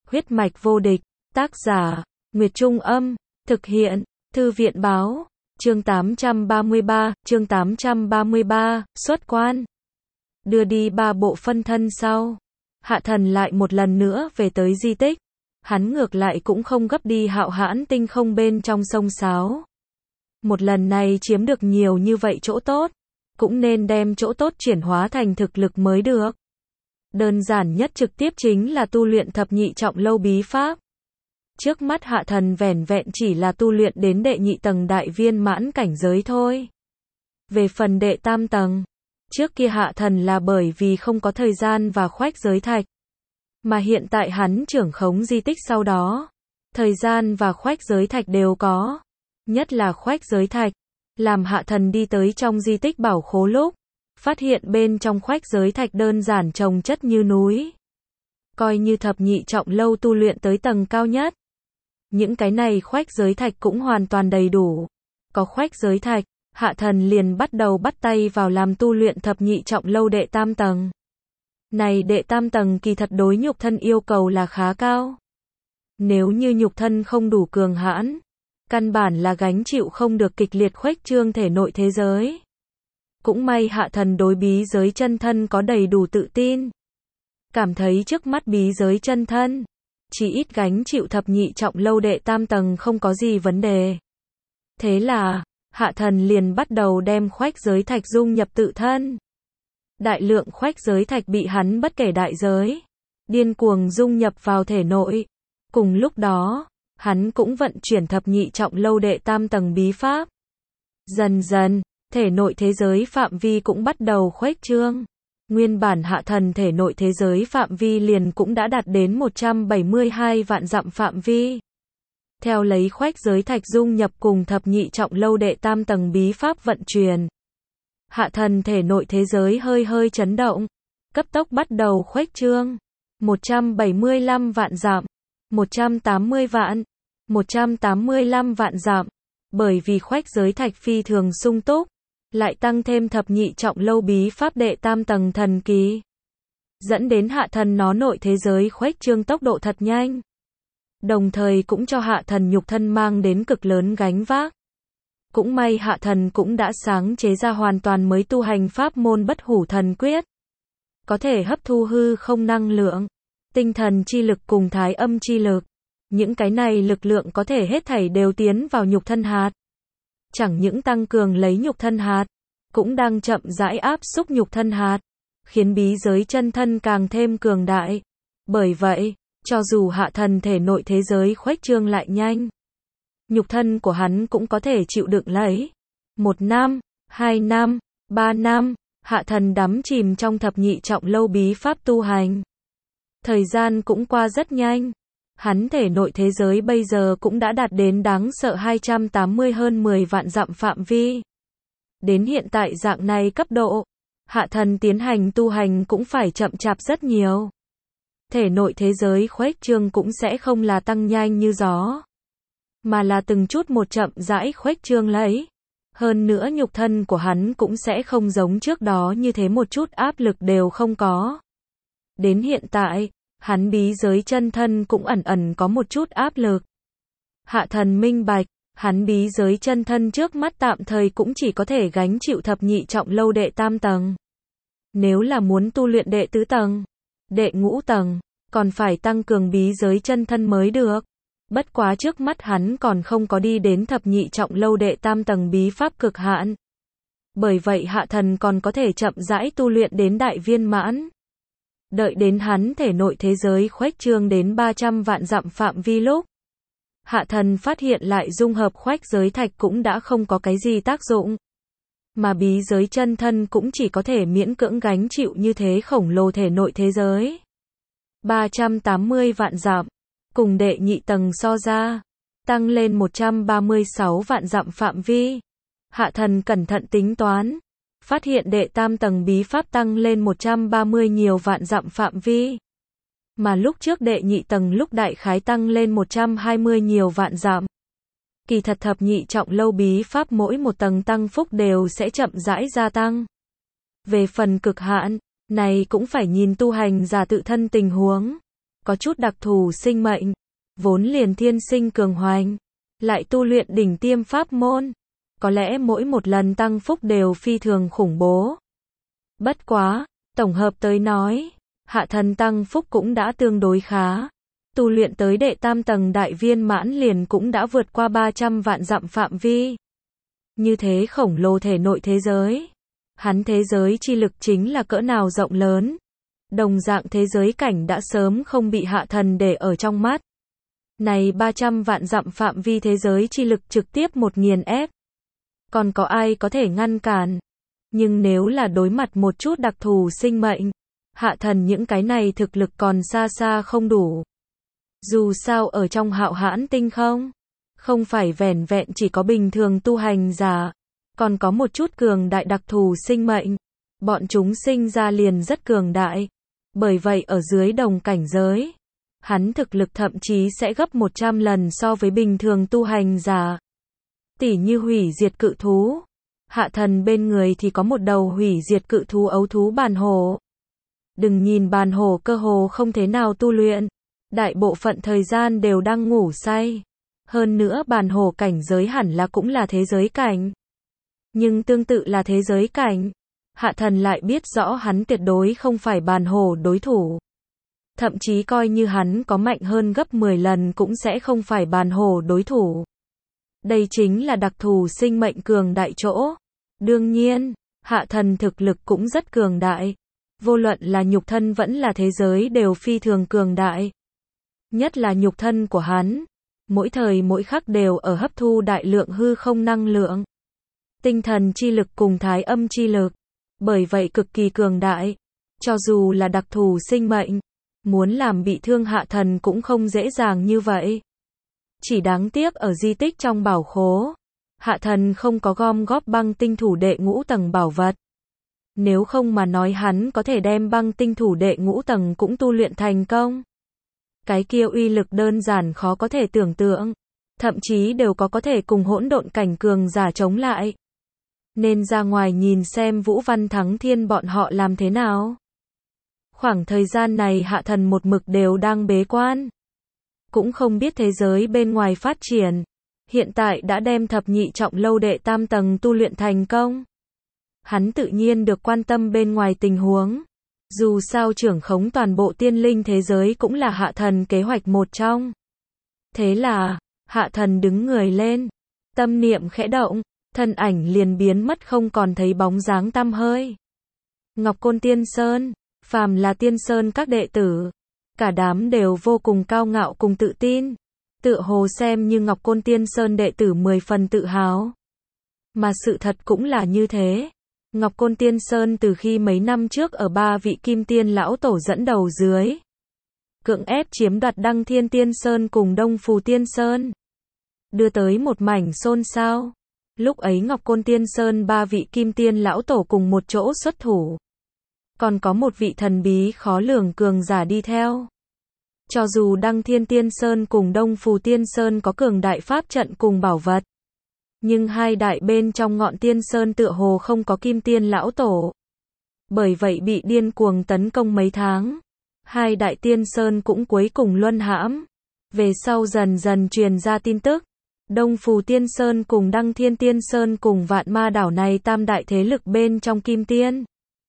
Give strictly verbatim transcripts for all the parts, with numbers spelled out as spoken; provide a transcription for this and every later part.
Huyết mạch vô địch, tác giả, Nguyệt Trung Âm, thực hiện, Thư viện Báo, chương tám trăm ba mươi ba, chương tám trăm ba mươi ba, xuất quan. Đưa đi ba bộ phân thân sau, Hạ Thần lại một lần nữa về tới di tích. Hắn ngược lại cũng không gấp đi Hạo Hãn tinh không bên trong sông Sáo. Một lần này chiếm được nhiều như vậy chỗ tốt, cũng nên đem chỗ tốt chuyển hóa thành thực lực mới được. Đơn giản nhất trực tiếp chính là tu luyện thập nhị trọng lâu bí pháp. Trước mắt Hạ Thần vẻn vẹn chỉ là tu luyện đến đệ nhị tầng đại viên mãn cảnh giới thôi. Về phần đệ tam tầng, trước kia Hạ Thần là bởi vì không có thời gian và khoách giới thạch. Mà hiện tại hắn trưởng khống di tích sau đó, thời gian và khoách giới thạch đều có. Nhất là khoách giới thạch, làm Hạ Thần đi tới trong di tích bảo khố lúc, phát hiện bên trong khoách giới thạch đơn giản chồng chất như núi. Coi như thập nhị trọng lâu tu luyện tới tầng cao nhất. Những cái này khoách giới thạch cũng hoàn toàn đầy đủ. Có khoách giới thạch, Hạ Thần liền bắt đầu bắt tay vào làm tu luyện thập nhị trọng lâu đệ tam tầng. Này đệ tam tầng kỳ thật đối nhục thân yêu cầu là khá cao. Nếu như nhục thân không đủ cường hãn, căn bản là gánh chịu không được kịch liệt khuếch trương thể nội thế giới. Cũng may Hạ Thần đối bí giới chân thân có đầy đủ tự tin. Cảm thấy trước mắt bí giới chân thân, chỉ ít gánh chịu thập nhị trọng lâu đệ tam tầng không có gì vấn đề. Thế là, Hạ Thần liền bắt đầu đem khoách giới thạch dung nhập tự thân. Đại lượng khoách giới thạch bị hắn bất kể đại giới, điên cuồng dung nhập vào thể nội. Cùng lúc đó, hắn cũng vận chuyển thập nhị trọng lâu đệ tam tầng bí pháp. Dần dần, thể nội thế giới phạm vi cũng bắt đầu khuếch trương. Nguyên bản Hạ Thần thể nội thế giới phạm vi liền cũng đã đạt đến một trăm bảy mươi hai vạn dặm phạm vi. Theo lấy khoách giới thạch dung nhập cùng thập nhị trọng lâu đệ tam tầng bí pháp vận chuyển, Hạ Thần thể nội thế giới hơi hơi chấn động, cấp tốc bắt đầu khuếch trương. một trăm bảy mươi lăm vạn dặm, một trăm tám mươi vạn, một trăm tám mươi lăm vạn dặm. Bởi vì khoách giới thạch phi thường sung túc, lại tăng thêm thập nhị trọng lâu bí pháp đệ tam tầng thần kỳ, dẫn đến Hạ Thần nó nội thế giới khuếch trương tốc độ thật nhanh. Đồng thời cũng cho Hạ Thần nhục thân mang đến cực lớn gánh vác. Cũng may Hạ Thần cũng đã sáng chế ra hoàn toàn mới tu hành pháp môn bất hủ thần quyết. Có thể hấp thu hư không năng lượng, tinh thần chi lực cùng thái âm chi lực. Những cái này lực lượng có thể hết thảy đều tiến vào nhục thân hạt. Chẳng những tăng cường lấy nhục thân hạt, cũng đang chậm rãi áp xúc nhục thân hạt, khiến bí giới chân thân càng thêm cường đại. Bởi vậy, cho dù Hạ Thần thể nội thế giới khuếch trương lại nhanh, nhục thân của hắn cũng có thể chịu đựng lấy. Một năm, hai năm, ba năm, Hạ Thần đắm chìm trong thập nhị trọng lâu bí pháp tu hành. Thời gian cũng qua rất nhanh. Hắn thể nội thế giới bây giờ cũng đã đạt đến đáng sợ hai trăm tám mươi hơn mười vạn dặm phạm vi. Đến hiện tại dạng này cấp độ, Hạ Thần tiến hành tu hành cũng phải chậm chạp rất nhiều. Thể nội thế giới khuếch trương cũng sẽ không là tăng nhanh như gió, mà là từng chút một chậm rãi khuếch trương lấy. Hơn nữa nhục thân của hắn cũng sẽ không giống trước đó như thế một chút áp lực đều không có. Đến hiện tại, hắn bí giới chân thân cũng ẩn ẩn có một chút áp lực. Hạ Thần minh bạch, hắn bí giới chân thân trước mắt tạm thời cũng chỉ có thể gánh chịu thập nhị trọng lâu đệ tam tầng. Nếu là muốn tu luyện đệ tứ tầng, đệ ngũ tầng, còn phải tăng cường bí giới chân thân mới được. Bất quá trước mắt hắn còn không có đi đến thập nhị trọng lâu đệ tam tầng bí pháp cực hạn. Bởi vậy Hạ Thần còn có thể chậm rãi tu luyện đến đại viên mãn. Đợi đến hắn thể nội thế giới khuếch trương đến ba trăm vạn dặm phạm vi lúc, Hạ Thần phát hiện lại dung hợp khoách giới thạch cũng đã không có cái gì tác dụng. Mà bí giới chân thân cũng chỉ có thể miễn cưỡng gánh chịu như thế khổng lồ thể nội thế giới. ba trăm tám mươi vạn dặm, cùng đệ nhị tầng so ra, tăng lên một trăm ba mươi sáu vạn dặm phạm vi. Hạ Thần cẩn thận tính toán, phát hiện đệ tam tầng bí pháp tăng lên một trăm ba mươi nhiều vạn dặm phạm vi. Mà lúc trước đệ nhị tầng lúc đại khái tăng lên một trăm hai mươi nhiều vạn dặm. Kỳ thật thập nhị trọng lâu bí pháp mỗi một tầng tăng phúc đều sẽ chậm rãi gia tăng. Về phần cực hạn, này cũng phải nhìn tu hành giả tự thân tình huống. có chút đặc thù sinh mệnh, vốn liền thiên sinh cường hoành, lại tu luyện đỉnh tiêm pháp môn, có lẽ mỗi một lần tăng phúc đều phi thường khủng bố. Bất quá, tổng hợp tới nói, hạ thần tăng phúc cũng đã tương đối khá. Tu luyện tới đệ tam tầng đại viên mãn liền cũng đã vượt qua ba trăm vạn dặm phạm vi. Như thế khổng lồ thể nội thế giới. Hắn thế giới chi lực chính là cỡ nào rộng lớn. Đồng dạng thế giới cảnh đã sớm không bị hạ thần để ở trong mắt. Này ba trăm vạn dặm phạm vi thế giới chi lực trực tiếp một nghiền ép. Còn có ai có thể ngăn cản? Nhưng nếu là đối mặt một chút đặc thù sinh mệnh, hạ thần những cái này thực lực còn xa xa không đủ. Dù sao ở trong hạo hãn tinh không, không phải vẻn vẹn chỉ có bình thường tu hành giả, còn có một chút cường đại đặc thù sinh mệnh. Bọn chúng sinh ra liền rất cường đại. Bởi vậy ở dưới đồng cảnh giới, hắn thực lực thậm chí sẽ gấp một trăm lần so với bình thường tu hành giả. Tỉ như hủy diệt cự thú. Hạ thần bên người thì có một đầu hủy diệt cự thú ấu thú bàn hổ. Đừng nhìn bàn hổ cơ hồ không thế nào tu luyện. Đại bộ phận thời gian đều đang ngủ say. Hơn nữa bàn hổ cảnh giới hẳn là cũng là thế giới cảnh. Nhưng tương tự là thế giới cảnh, hạ thần lại biết rõ hắn tuyệt đối không phải bàn hổ đối thủ. Thậm chí coi như hắn có mạnh hơn gấp mười lần cũng sẽ không phải bàn hổ đối thủ. Đây chính là đặc thù sinh mệnh cường đại chỗ. Đương nhiên, hạ thần thực lực cũng rất cường đại. Vô luận là nhục thân vẫn là thế giới đều phi thường cường đại. Nhất là nhục thân của hắn, mỗi thời mỗi khắc đều ở hấp thu đại lượng hư không năng lượng. Tinh thần chi lực cùng thái âm chi lực, bởi vậy cực kỳ cường đại. Cho dù là đặc thù sinh mệnh, muốn làm bị thương hạ thần cũng không dễ dàng như vậy. Chỉ đáng tiếc ở di tích trong bảo khố, hạ thần không có gom góp băng tinh thủ đệ ngũ tầng bảo vật. Nếu không mà nói hắn có thể đem băng tinh thủ đệ ngũ tầng cũng tu luyện thành công. Cái kia uy lực đơn giản khó có thể tưởng tượng, thậm chí đều có có thể cùng hỗn độn cảnh cường giả chống lại. Nên ra ngoài nhìn xem Vũ Văn Thắng Thiên bọn họ làm thế nào. Khoảng thời gian này hạ thần một mực đều đang bế quan. Cũng không biết thế giới bên ngoài phát triển. Hiện tại đã đem thập nhị trọng lâu đệ tam tầng tu luyện thành công. Hắn tự nhiên được quan tâm bên ngoài tình huống. Dù sao trưởng khống toàn bộ tiên linh thế giới cũng là hạ thần kế hoạch một trong. Thế là, hạ thần đứng người lên. Tâm niệm khẽ động, thân ảnh liền biến mất không còn thấy bóng dáng tăm hơi. Ngọc Côn Tiên Sơn, phàm là Tiên Sơn các đệ tử, cả đám đều vô cùng cao ngạo cùng tự tin. Tựa hồ xem như Ngọc Côn Tiên Sơn đệ tử mười phần tự hào. Mà sự thật cũng là như thế. Ngọc Côn Tiên Sơn từ khi mấy năm trước ở ba vị kim tiên lão tổ dẫn đầu dưới, cưỡng ép chiếm đoạt Đăng Thiên Tiên Sơn cùng Đông Phù Tiên Sơn, đưa tới một mảnh xôn xao. Lúc ấy Ngọc Côn Tiên Sơn ba vị kim tiên lão tổ cùng một chỗ xuất thủ. Còn có một vị thần bí khó lường cường giả đi theo. Cho dù Đăng Thiên Tiên Sơn cùng Đông Phù Tiên Sơn có cường đại pháp trận cùng bảo vật, nhưng hai đại bên trong ngọn tiên sơn tựa hồ không có kim tiên lão tổ. Bởi vậy bị điên cuồng tấn công mấy tháng. Hai đại tiên sơn cũng cuối cùng luân hãm. Về sau dần dần truyền ra tin tức. Đông Phù Tiên Sơn cùng Đăng Thiên Tiên Sơn cùng Vạn Ma đảo này tam đại thế lực bên trong kim tiên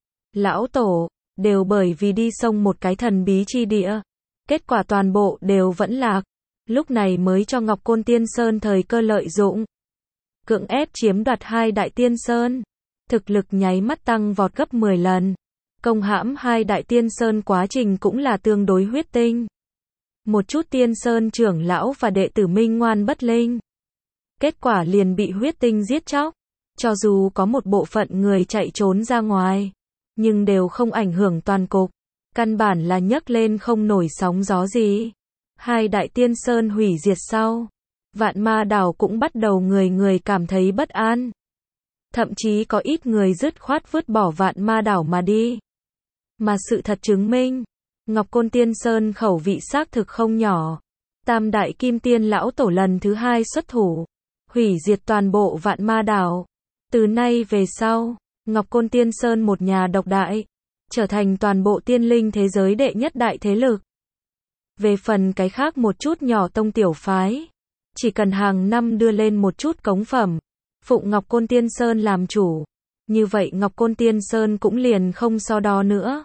lão tổ, đều bởi vì đi sông một cái thần bí chi địa. Kết quả toàn bộ đều vẫn lạc. Lúc này mới cho Ngọc Côn Tiên Sơn thời cơ lợi dụng. Cưỡng ép chiếm đoạt hai đại tiên sơn. Thực lực nháy mắt tăng vọt gấp mười lần. Công hãm hai đại tiên sơn quá trình cũng là tương đối huyết tinh. Một chút tiên sơn trưởng lão và đệ tử minh ngoan bất linh. Kết quả liền bị huyết tinh giết chóc. Cho dù có một bộ phận người chạy trốn ra ngoài, nhưng đều không ảnh hưởng toàn cục. Căn bản là nhấc lên không nổi sóng gió gì. Hai đại tiên sơn hủy diệt sau, Vạn Ma đảo cũng bắt đầu người người cảm thấy bất an. Thậm chí có ít người dứt khoát vứt bỏ Vạn Ma đảo mà đi. Mà sự thật chứng minh, Ngọc Côn Tiên Sơn khẩu vị xác thực không nhỏ. Tam đại kim tiên lão tổ lần thứ hai xuất thủ, hủy diệt toàn bộ Vạn Ma đảo. Từ nay về sau, Ngọc Côn Tiên Sơn một nhà độc đại, trở thành toàn bộ tiên linh thế giới đệ nhất đại thế lực. Về phần cái khác một chút nhỏ tông tiểu phái, chỉ cần hàng năm đưa lên một chút cống phẩm, phụng Ngọc Côn Tiên Sơn làm chủ, như vậy Ngọc Côn Tiên Sơn cũng liền không so đo nữa.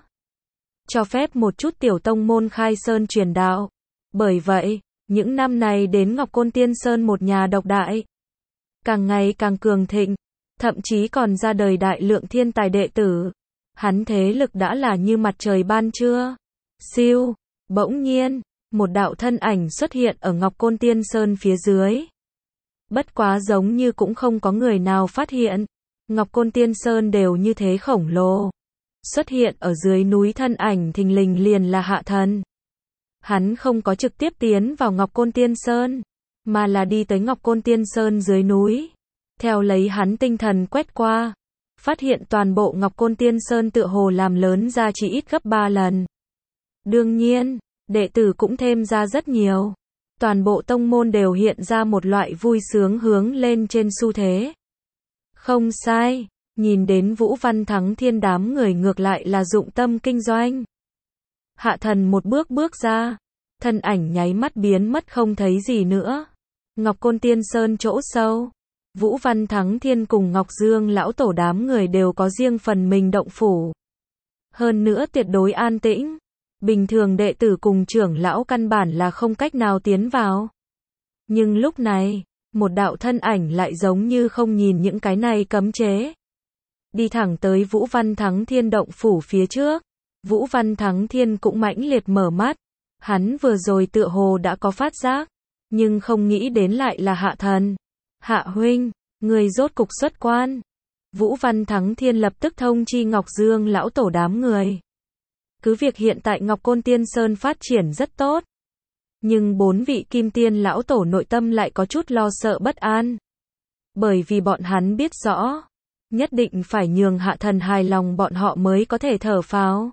Cho phép một chút tiểu tông môn khai sơn truyền đạo. Bởi vậy, những năm này đến Ngọc Côn Tiên Sơn một nhà độc đại, càng ngày càng cường thịnh, thậm chí còn ra đời đại lượng thiên tài đệ tử. Hắn thế lực đã là như mặt trời ban trưa. Siêu, bỗng nhiên, một đạo thân ảnh xuất hiện ở Ngọc Côn Tiên Sơn phía dưới. Bất quá giống như cũng không có người nào phát hiện. Ngọc Côn Tiên Sơn đều như thế khổng lồ. Xuất hiện ở dưới núi thân ảnh thình lình liền là Hạ Thần. Hắn không có trực tiếp tiến vào Ngọc Côn Tiên Sơn, mà là đi tới Ngọc Côn Tiên Sơn dưới núi. Theo lấy hắn tinh thần quét qua, phát hiện toàn bộ Ngọc Côn Tiên Sơn tựa hồ làm lớn ra chỉ ít gấp ba lần. Đương nhiên, đệ tử cũng thêm ra rất nhiều. Toàn bộ tông môn đều hiện ra một loại vui sướng hướng lên trên xu thế. Không sai, nhìn đến Vũ Văn Thắng Thiên đám người ngược lại là dụng tâm kinh doanh. Hạ Thần một bước bước ra, thân ảnh nháy mắt biến mất không thấy gì nữa. Ngọc Côn Tiên Sơn chỗ sâu, Vũ Văn Thắng Thiên cùng Ngọc Dương lão tổ đám người đều có riêng phần mình động phủ. Hơn nữa tuyệt đối an tĩnh, bình thường đệ tử cùng trưởng lão căn bản là không cách nào tiến vào. Nhưng lúc này, một đạo thân ảnh lại giống như không nhìn những cái này cấm chế. Đi thẳng tới Vũ Văn Thắng Thiên động phủ phía trước. Vũ Văn Thắng Thiên cũng mãnh liệt mở mắt. Hắn vừa rồi tựa hồ đã có phát giác, nhưng không nghĩ đến lại là Hạ Thần. Hạ huynh, người rốt cục xuất quan. Vũ Văn Thắng Thiên lập tức thông chi Ngọc Dương lão tổ đám người. Cứ việc hiện tại Ngọc Côn Tiên Sơn phát triển rất tốt, nhưng bốn vị Kim Tiên lão tổ nội tâm lại có chút lo sợ bất an. Bởi vì bọn hắn biết rõ, nhất định phải nhường Hạ Thần hài lòng bọn họ mới có thể thở phào.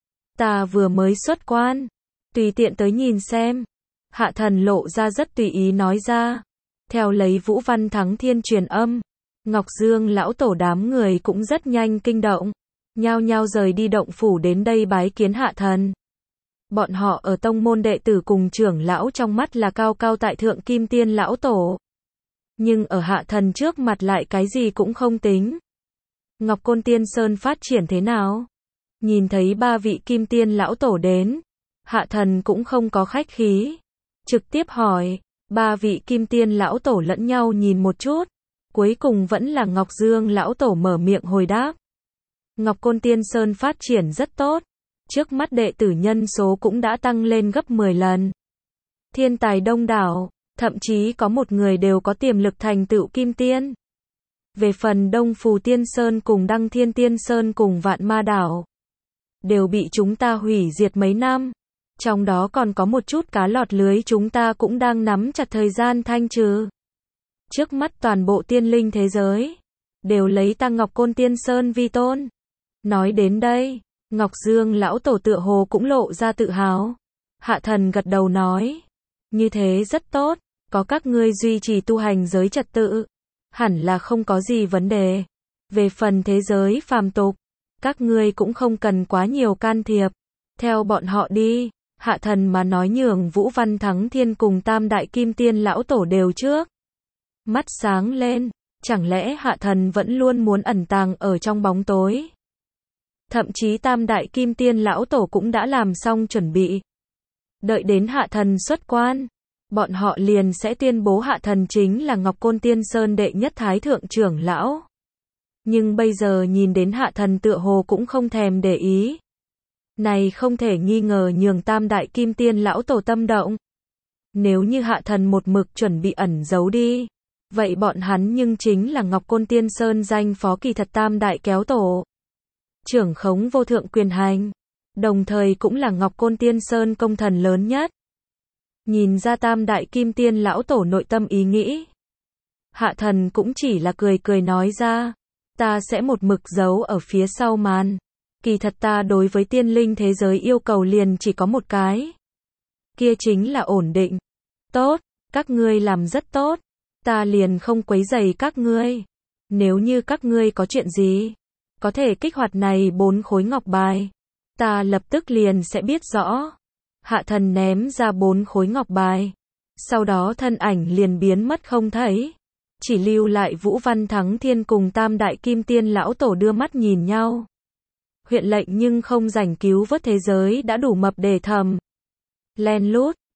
Ta vừa mới xuất quan, tùy tiện tới nhìn xem. Hạ Thần lộ ra rất tùy ý nói ra. Theo lấy Vũ Văn Thắng Thiên truyền âm, Ngọc Dương lão tổ đám người cũng rất nhanh kinh động, nhao nhao rời đi động phủ đến đây bái kiến Hạ Thần. Bọn họ ở tông môn đệ tử cùng trưởng lão trong mắt là cao cao tại thượng Kim Tiên lão tổ. Nhưng ở Hạ Thần trước mặt lại cái gì cũng không tính. Ngọc Côn Tiên Sơn phát triển thế nào? Nhìn thấy ba vị Kim Tiên lão tổ đến, Hạ Thần cũng không có khách khí, trực tiếp hỏi. Ba vị Kim Tiên lão tổ lẫn nhau nhìn một chút, cuối cùng vẫn là Ngọc Dương lão tổ mở miệng hồi đáp. Ngọc Côn Tiên Sơn phát triển rất tốt, trước mắt đệ tử nhân số cũng đã tăng lên gấp mười lần. Thiên tài đông đảo, thậm chí có một người đều có tiềm lực thành tựu Kim Tiên. Về phần Đông Phù Tiên Sơn cùng Đăng Thiên Tiên Sơn cùng Vạn Ma Đảo, đều bị chúng ta hủy diệt mấy năm. Trong đó còn có một chút cá lọt lưới chúng ta cũng đang nắm chặt thời gian thanh trừ. Trước mắt toàn bộ tiên linh thế giới, đều lấy ta Ngọc Côn Tiên Sơn vi tôn. Nói đến đây, Ngọc Dương lão tổ tựa hồ cũng lộ ra tự hào. Hạ Thần gật đầu nói, như thế rất tốt, có các ngươi duy trì tu hành giới trật tự, hẳn là không có gì vấn đề. Về phần thế giới phàm tục, các ngươi cũng không cần quá nhiều can thiệp, theo bọn họ đi. Hạ Thần mà nói nhường Vũ Văn Thắng Thiên cùng Tam Đại Kim Tiên lão tổ đều trước mắt sáng lên, chẳng lẽ Hạ Thần vẫn luôn muốn ẩn tàng ở trong bóng tối? Thậm chí Tam Đại Kim Tiên lão tổ cũng đã làm xong chuẩn bị. Đợi đến Hạ Thần xuất quan, bọn họ liền sẽ tuyên bố Hạ Thần chính là Ngọc Côn Tiên Sơn đệ nhất thái thượng trưởng lão. Nhưng bây giờ nhìn đến Hạ Thần tựa hồ cũng không thèm để ý. Này không thể nghi ngờ nhường Tam Đại Kim Tiên lão tổ tâm động. Nếu như Hạ Thần một mực chuẩn bị ẩn giấu đi, vậy bọn hắn nhưng chính là Ngọc Côn Tiên Sơn danh phó kỳ thật Tam Đại kéo tổ, trưởng khống vô thượng quyền hành, đồng thời cũng là Ngọc Côn Tiên Sơn công thần lớn nhất. Nhìn ra Tam Đại Kim Tiên lão tổ nội tâm ý nghĩ, Hạ Thần cũng chỉ là cười cười nói ra, ta sẽ một mực giấu ở phía sau màn. Kỳ thật ta đối với tiên linh thế giới yêu cầu liền chỉ có một cái. Kia chính là ổn định. Tốt, các ngươi làm rất tốt. Ta liền không quấy rầy các ngươi. Nếu như các ngươi có chuyện gì, có thể kích hoạt này bốn khối ngọc bài. Ta lập tức liền sẽ biết rõ. Hạ thần ném ra bốn khối ngọc bài. Sau đó thân ảnh liền biến mất không thấy. Chỉ lưu lại Vũ Văn Thắng Thiên cùng Tam Đại Kim Tiên lão tổ đưa mắt nhìn nhau. Huyện lệnh nhưng không rảnh cứu vớt thế giới đã đủ mập để thầm. Len lút.